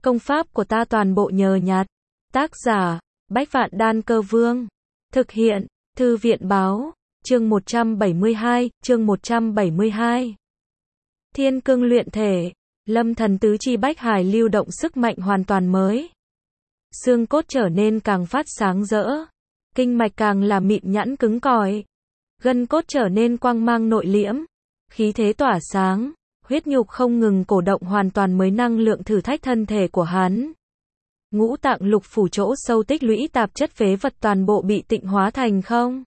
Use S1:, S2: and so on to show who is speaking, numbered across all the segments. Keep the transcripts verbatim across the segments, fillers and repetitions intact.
S1: Công pháp của ta toàn bộ nhờ nhặt. Tác giả, Bách Vạn Đan Cơ Vương. Thực hiện, Thư viện Báo. Chương một trăm bảy mươi hai, chương một trăm bảy mươi hai. Thiên cương luyện thể, lâm thần tứ chi bách hải lưu động sức mạnh hoàn toàn mới. Xương cốt trở nên càng phát sáng rỡ, kinh mạch càng là mịn nhẵn cứng cỏi, gân cốt trở nên quang mang nội liễm, khí thế tỏa sáng, huyết nhục không ngừng cổ động hoàn toàn mới năng lượng thử thách thân thể của hắn. Ngũ tạng lục phủ chỗ sâu tích lũy tạp chất phế vật toàn bộ bị tịnh hóa thành không.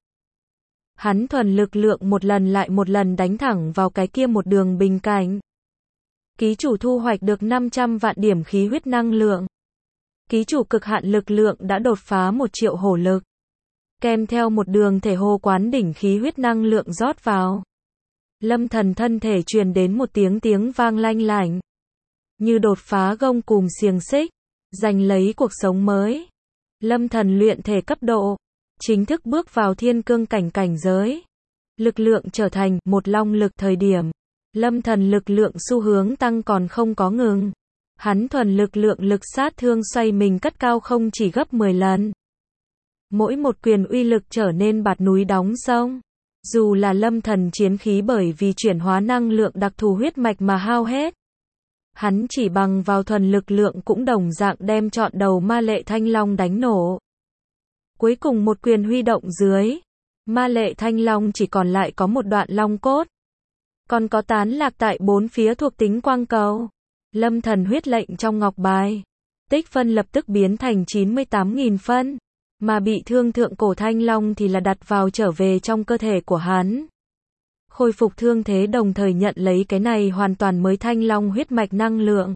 S1: Hắn thuần lực lượng một lần lại một lần đánh thẳng vào cái kia một đường bình cảnh. Ký chủ thu hoạch được năm trăm vạn điểm khí huyết năng lượng. Ký chủ cực hạn lực lượng đã đột phá một triệu hổ lực. Kèm theo một đường thể hồ quán đỉnh khí huyết năng lượng rót vào. Lâm thần thân thể truyền đến một tiếng tiếng vang lanh lảnh. Như đột phá gông cùm xiềng xích, giành lấy cuộc sống mới. Lâm thần luyện thể cấp độ, chính thức bước vào thiên cương cảnh cảnh giới. Lực lượng trở thành một long lực thời điểm. Lâm thần lực lượng xu hướng tăng còn không có ngừng. Hắn thuần lực lượng lực sát thương xoay mình cất cao không chỉ gấp mười lần. Mỗi một quyền uy lực trở nên bạt núi đóng sông. Dù là lâm thần chiến khí bởi vì chuyển hóa năng lượng đặc thù huyết mạch mà hao hết. Hắn chỉ bằng vào thuần lực lượng cũng đồng dạng đem trọn đầu ma lệ thanh long đánh nổ. Cuối cùng một quyền huy động dưới, ma lệ thanh long chỉ còn lại có một đoạn long cốt. Còn có tán lạc tại bốn phía thuộc tính quang cầu. Lâm thần huyết lệnh trong ngọc bài. Tích phân lập tức biến thành chín mươi tám nghìn phân. Mà bị thương thượng cổ thanh long thì là đặt vào trở về trong cơ thể của hắn. Khôi phục thương thế đồng thời nhận lấy cái này hoàn toàn mới thanh long huyết mạch năng lượng.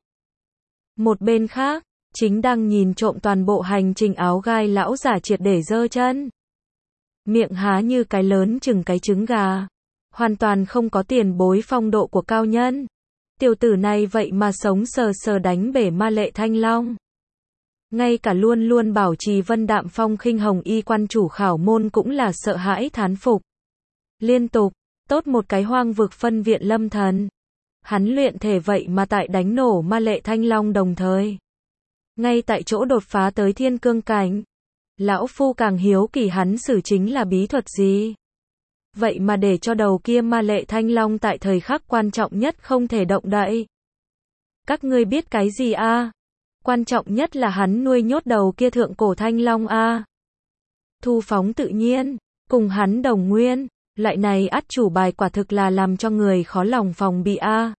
S1: Một bên khác, chính đang nhìn trộm toàn bộ hành trình áo gai lão giả triệt để giơ chân. Miệng há như cái lớn chừng cái trứng gà. Hoàn toàn không có tiền bối phong độ của cao nhân. Tiểu tử này vậy mà sống sờ sờ đánh bể ma lệ thanh long. Ngay cả luôn luôn bảo trì vân đạm phong khinh hồng y quan chủ khảo môn cũng là sợ hãi thán phục. Liên tục, tốt một cái hoang vực phân viện lâm thần. Hắn luyện thể vậy mà tại đánh nổ ma lệ thanh long đồng thời. Ngay tại chỗ đột phá tới thiên cương cảnh. Lão phu càng hiếu kỳ hắn xử chính là bí thuật gì. Vậy mà để cho đầu kia ma lệ thanh long tại thời khắc quan trọng nhất không thể động đậy. Các ngươi biết cái gì a? À? Quan trọng nhất là hắn nuôi nhốt đầu kia thượng cổ thanh long a. À? Thu phóng tự nhiên, cùng hắn đồng nguyên, loại này át chủ bài quả thực là làm cho người khó lòng phòng bị a. À?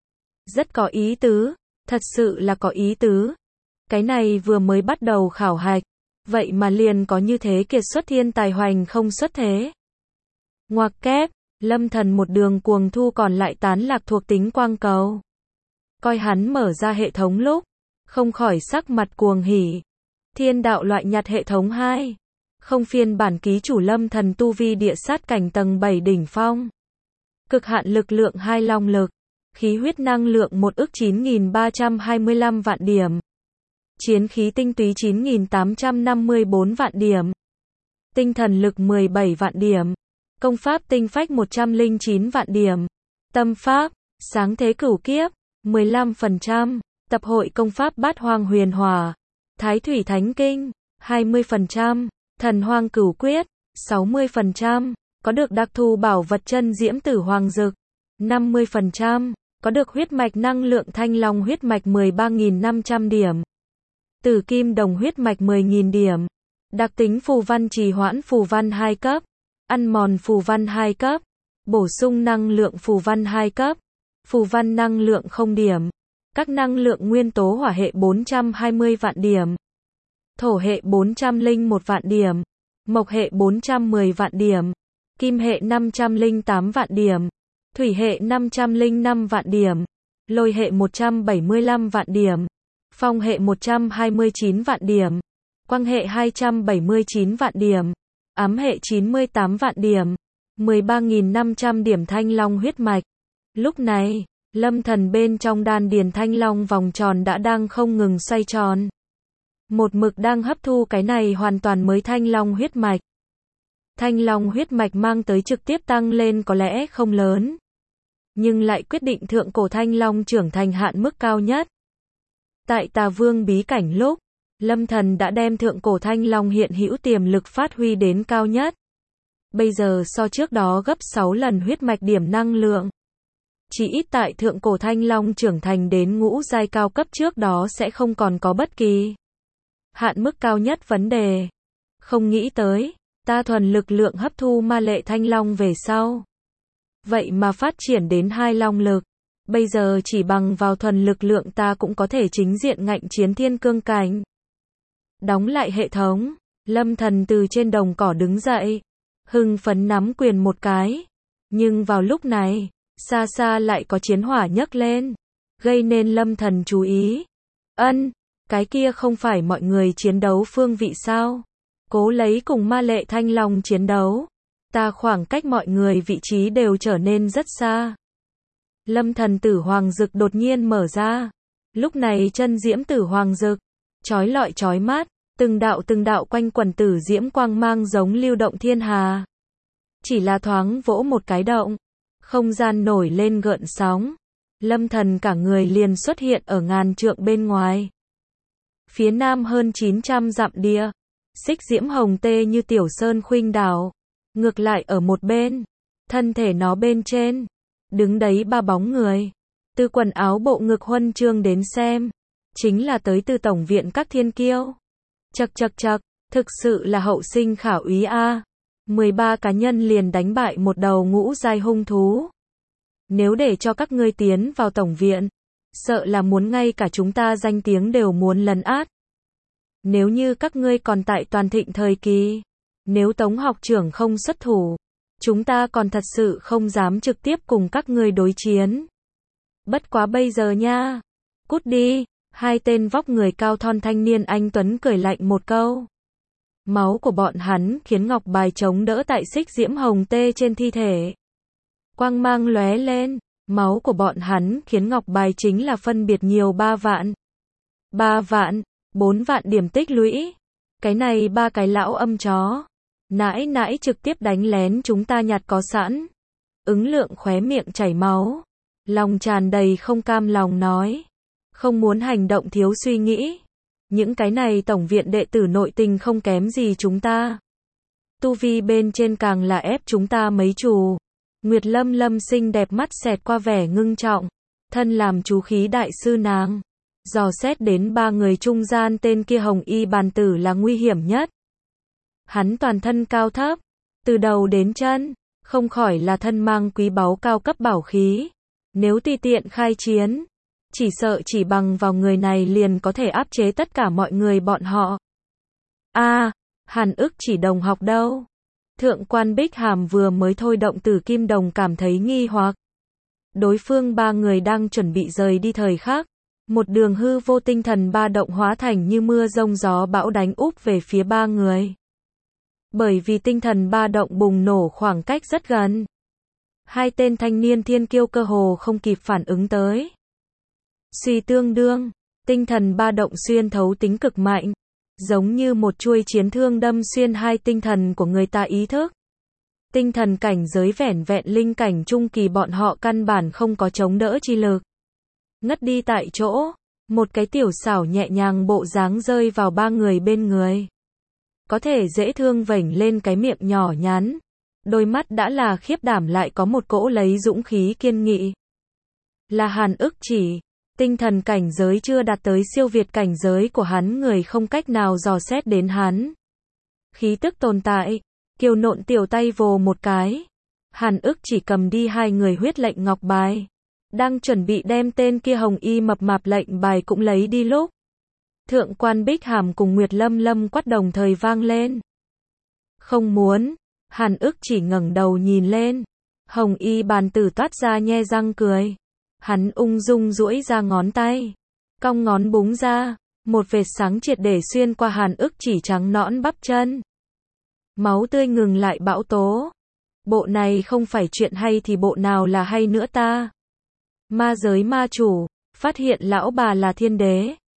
S1: Rất có ý tứ, thật sự là có ý tứ. Cái này vừa mới bắt đầu khảo hạch, vậy mà liền có như thế kiệt xuất thiên tài hoành không xuất thế. Ngoặc kép, lâm thần một đường cuồng thu còn lại tán lạc thuộc tính quang cầu. Coi hắn mở ra hệ thống lúc, không khỏi sắc mặt cuồng hỉ. Thiên đạo loại nhặt hệ thống hai. Không phiên bản ký chủ lâm thần tu vi địa sát cảnh tầng bảy đỉnh phong. Cực hạn lực lượng hai long lực. Khí huyết năng lượng một ức chín nghìn ba trăm hai mươi lăm vạn điểm. Chiến khí tinh túy chín nghìn tám trăm năm mươi bốn vạn điểm. Tinh thần lực mười bảy vạn điểm. Công pháp tinh phách một trăm lẻ chín vạn điểm. Tâm pháp, sáng thế cửu kiếp, mười lăm phần trăm. Tập hội công pháp bát hoang huyền hòa. Thái thủy thánh kinh, hai mươi phần trăm. Thần hoang cửu quyết, sáu mươi phần trăm. Có được đặc thù bảo vật chân diễm tử hoàng dực, năm mươi phần trăm. Có được huyết mạch năng lượng thanh long huyết mạch mười ba nghìn năm trăm điểm. Tử kim đồng huyết mạch mười nghìn điểm. Đặc tính phù văn trì hoãn phù văn hai cấp. Ăn mòn phù văn hai cấp. Bổ sung năng lượng phù văn hai cấp. Phù văn năng lượng không điểm. Các năng lượng nguyên tố hỏa hệ bốn trăm hai mươi vạn điểm. Thổ hệ bốn trăm lẻ một vạn điểm. Mộc hệ bốn trăm mười vạn điểm. Kim hệ năm trăm lẻ tám vạn điểm. Thủy hệ năm trăm lẻ năm vạn điểm. Lôi hệ một trăm bảy mươi lăm vạn điểm. Phong hệ một trăm hai mươi chín vạn điểm. Quang hệ hai trăm bảy mươi chín vạn điểm. Ám hệ chín mươi tám vạn điểm. mười ba nghìn năm trăm điểm thanh long huyết mạch. Lúc này, lâm thần bên trong đan điền thanh long vòng tròn đã đang không ngừng xoay tròn. Một mực đang hấp thu cái này hoàn toàn mới thanh long huyết mạch. Thanh long huyết mạch mang tới trực tiếp tăng lên có lẽ không lớn. Nhưng lại quyết định thượng cổ thanh long trưởng thành hạn mức cao nhất. Tại Tà Vương bí cảnh lúc, Lâm Thần đã đem thượng cổ thanh long hiện hữu tiềm lực phát huy đến cao nhất. Bây giờ so trước đó gấp sáu lần huyết mạch điểm năng lượng. Chỉ ít tại thượng cổ thanh long trưởng thành đến ngũ giai cao cấp trước đó sẽ không còn có bất kỳ hạn mức cao nhất vấn đề. Không nghĩ tới, ta thuần lực lượng hấp thu ma lệ thanh long về sau. Vậy mà phát triển đến hai long lực. Bây giờ chỉ bằng vào thuần lực lượng ta cũng có thể chính diện ngạnh chiến thiên cương cảnh. Đóng lại hệ thống, Lâm Thần từ trên đồng cỏ đứng dậy, hưng phấn nắm quyền một cái. Nhưng vào lúc này, xa xa lại có chiến hỏa nhấc lên, gây nên Lâm Thần chú ý. Ân, cái kia không phải mọi người chiến đấu phương vị sao? Cố lấy cùng ma lệ thanh long chiến đấu. Ta khoảng cách mọi người vị trí đều trở nên rất xa. Lâm Thần tử hoàng dực đột nhiên mở ra. Lúc này chân diễm tử hoàng dực, chói lọi chói mát, từng đạo từng đạo quanh quần tử diễm quang mang giống lưu động thiên hà. Chỉ là thoáng vỗ một cái động, không gian nổi lên gợn sóng. Lâm Thần cả người liền xuất hiện ở ngàn trượng bên ngoài. Phía nam hơn chín trăm dặm địa, xích diễm hồng tê như tiểu sơn khuynh đảo. Ngược lại ở một bên, thân thể nó bên trên, đứng đấy ba bóng người. Từ quần áo bộ ngực huân chương đến xem, chính là tới từ tổng viện các thiên kiêu. Chậc chậc chậc, thực sự là hậu sinh khả úy a. mười ba cá nhân liền đánh bại một đầu ngũ giai hung thú. Nếu để cho các ngươi tiến vào tổng viện, sợ là muốn ngay cả chúng ta danh tiếng đều muốn lấn át. Nếu như các ngươi còn tại toàn thịnh thời kỳ, nếu Tống học trưởng không xuất thủ, chúng ta còn thật sự không dám trực tiếp cùng các ngươi đối chiến. Bất quá bây giờ nha, cút đi. Hai tên vóc người cao thon thanh niên anh tuấn cười lạnh một câu. Máu của bọn hắn khiến ngọc bài chống đỡ tại xích diễm hồng tê trên thi thể. Quang mang lóe lên, máu của bọn hắn khiến ngọc bài chính là phân biệt nhiều ba vạn. Ba vạn, bốn vạn điểm tích lũy. Cái này ba cái lão âm chó. Nãi nãi trực tiếp đánh lén chúng ta nhặt có sẵn. Ứng Lượng khóe miệng chảy máu. Lòng tràn đầy không cam lòng nói. Không muốn hành động thiếu suy nghĩ. Những cái này tổng viện đệ tử nội tình không kém gì chúng ta. Tu vi bên trên càng là ép chúng ta mấy chù. Nguyệt Lâm Lâm xinh đẹp mắt xẹt qua vẻ ngưng trọng. Thân làm chú khí đại sư nàng. Dò xét đến ba người trung gian tên kia hồng y bàn tử là nguy hiểm nhất. Hắn toàn thân cao thấp, từ đầu đến chân, không khỏi là thân mang quý báu cao cấp bảo khí. Nếu tùy tiện khai chiến, chỉ sợ chỉ bằng vào người này liền có thể áp chế tất cả mọi người bọn họ. A, à, Hàn Ức Chỉ đồng học đâu? Thượng quan Bích Hàm vừa mới thôi động Tử Kim Đồng cảm thấy nghi hoặc. Đối phương ba người đang chuẩn bị rời đi thời khắc, một đường hư vô tinh thần ba động hóa thành như mưa rông gió bão đánh úp về phía ba người. Bởi vì tinh thần ba động bùng nổ khoảng cách rất gần. Hai tên thanh niên thiên kiêu cơ hồ không kịp phản ứng tới. Suy tương đương, tinh thần ba động xuyên thấu tính cực mạnh, giống như một chuôi chiến thương đâm xuyên hai tinh thần của người ta ý thức. Tinh thần cảnh giới vẻn vẹn linh cảnh trung kỳ bọn họ căn bản không có chống đỡ chi lực. Ngất đi tại chỗ, một cái tiểu xảo nhẹ nhàng bộ dáng rơi vào ba người bên người. Có thể dễ thương vểnh lên cái miệng nhỏ nhắn. Đôi mắt đã là khiếp đảm lại có một cỗ lấy dũng khí kiên nghị. Là Hàn Ức Chỉ, tinh thần cảnh giới chưa đạt tới siêu việt cảnh giới của hắn người không cách nào dò xét đến hắn. Khí tức tồn tại, kiều nộn tiểu tay vồ một cái. Hàn Ức Chỉ cầm đi hai người huyết lệnh ngọc bài. Đang chuẩn bị đem tên kia hồng y mập mạp lệnh bài cũng lấy đi lúc. Thượng quan Bích Hàm cùng Nguyệt Lâm Lâm quát đồng thời vang lên. Không muốn. Hàn Ức Chỉ ngẩng đầu nhìn lên. Hồng y bàn tử toát ra nhe răng cười. Hắn ung dung duỗi ra ngón tay. Cong ngón búng ra. Một vệt sáng triệt để xuyên qua Hàn Ức Chỉ trắng nõn bắp chân. Máu tươi ngừng lại bão tố. Bộ này không phải chuyện hay thì bộ nào là hay nữa ta. Ma giới ma chủ. Phát hiện lão bà là thiên đế.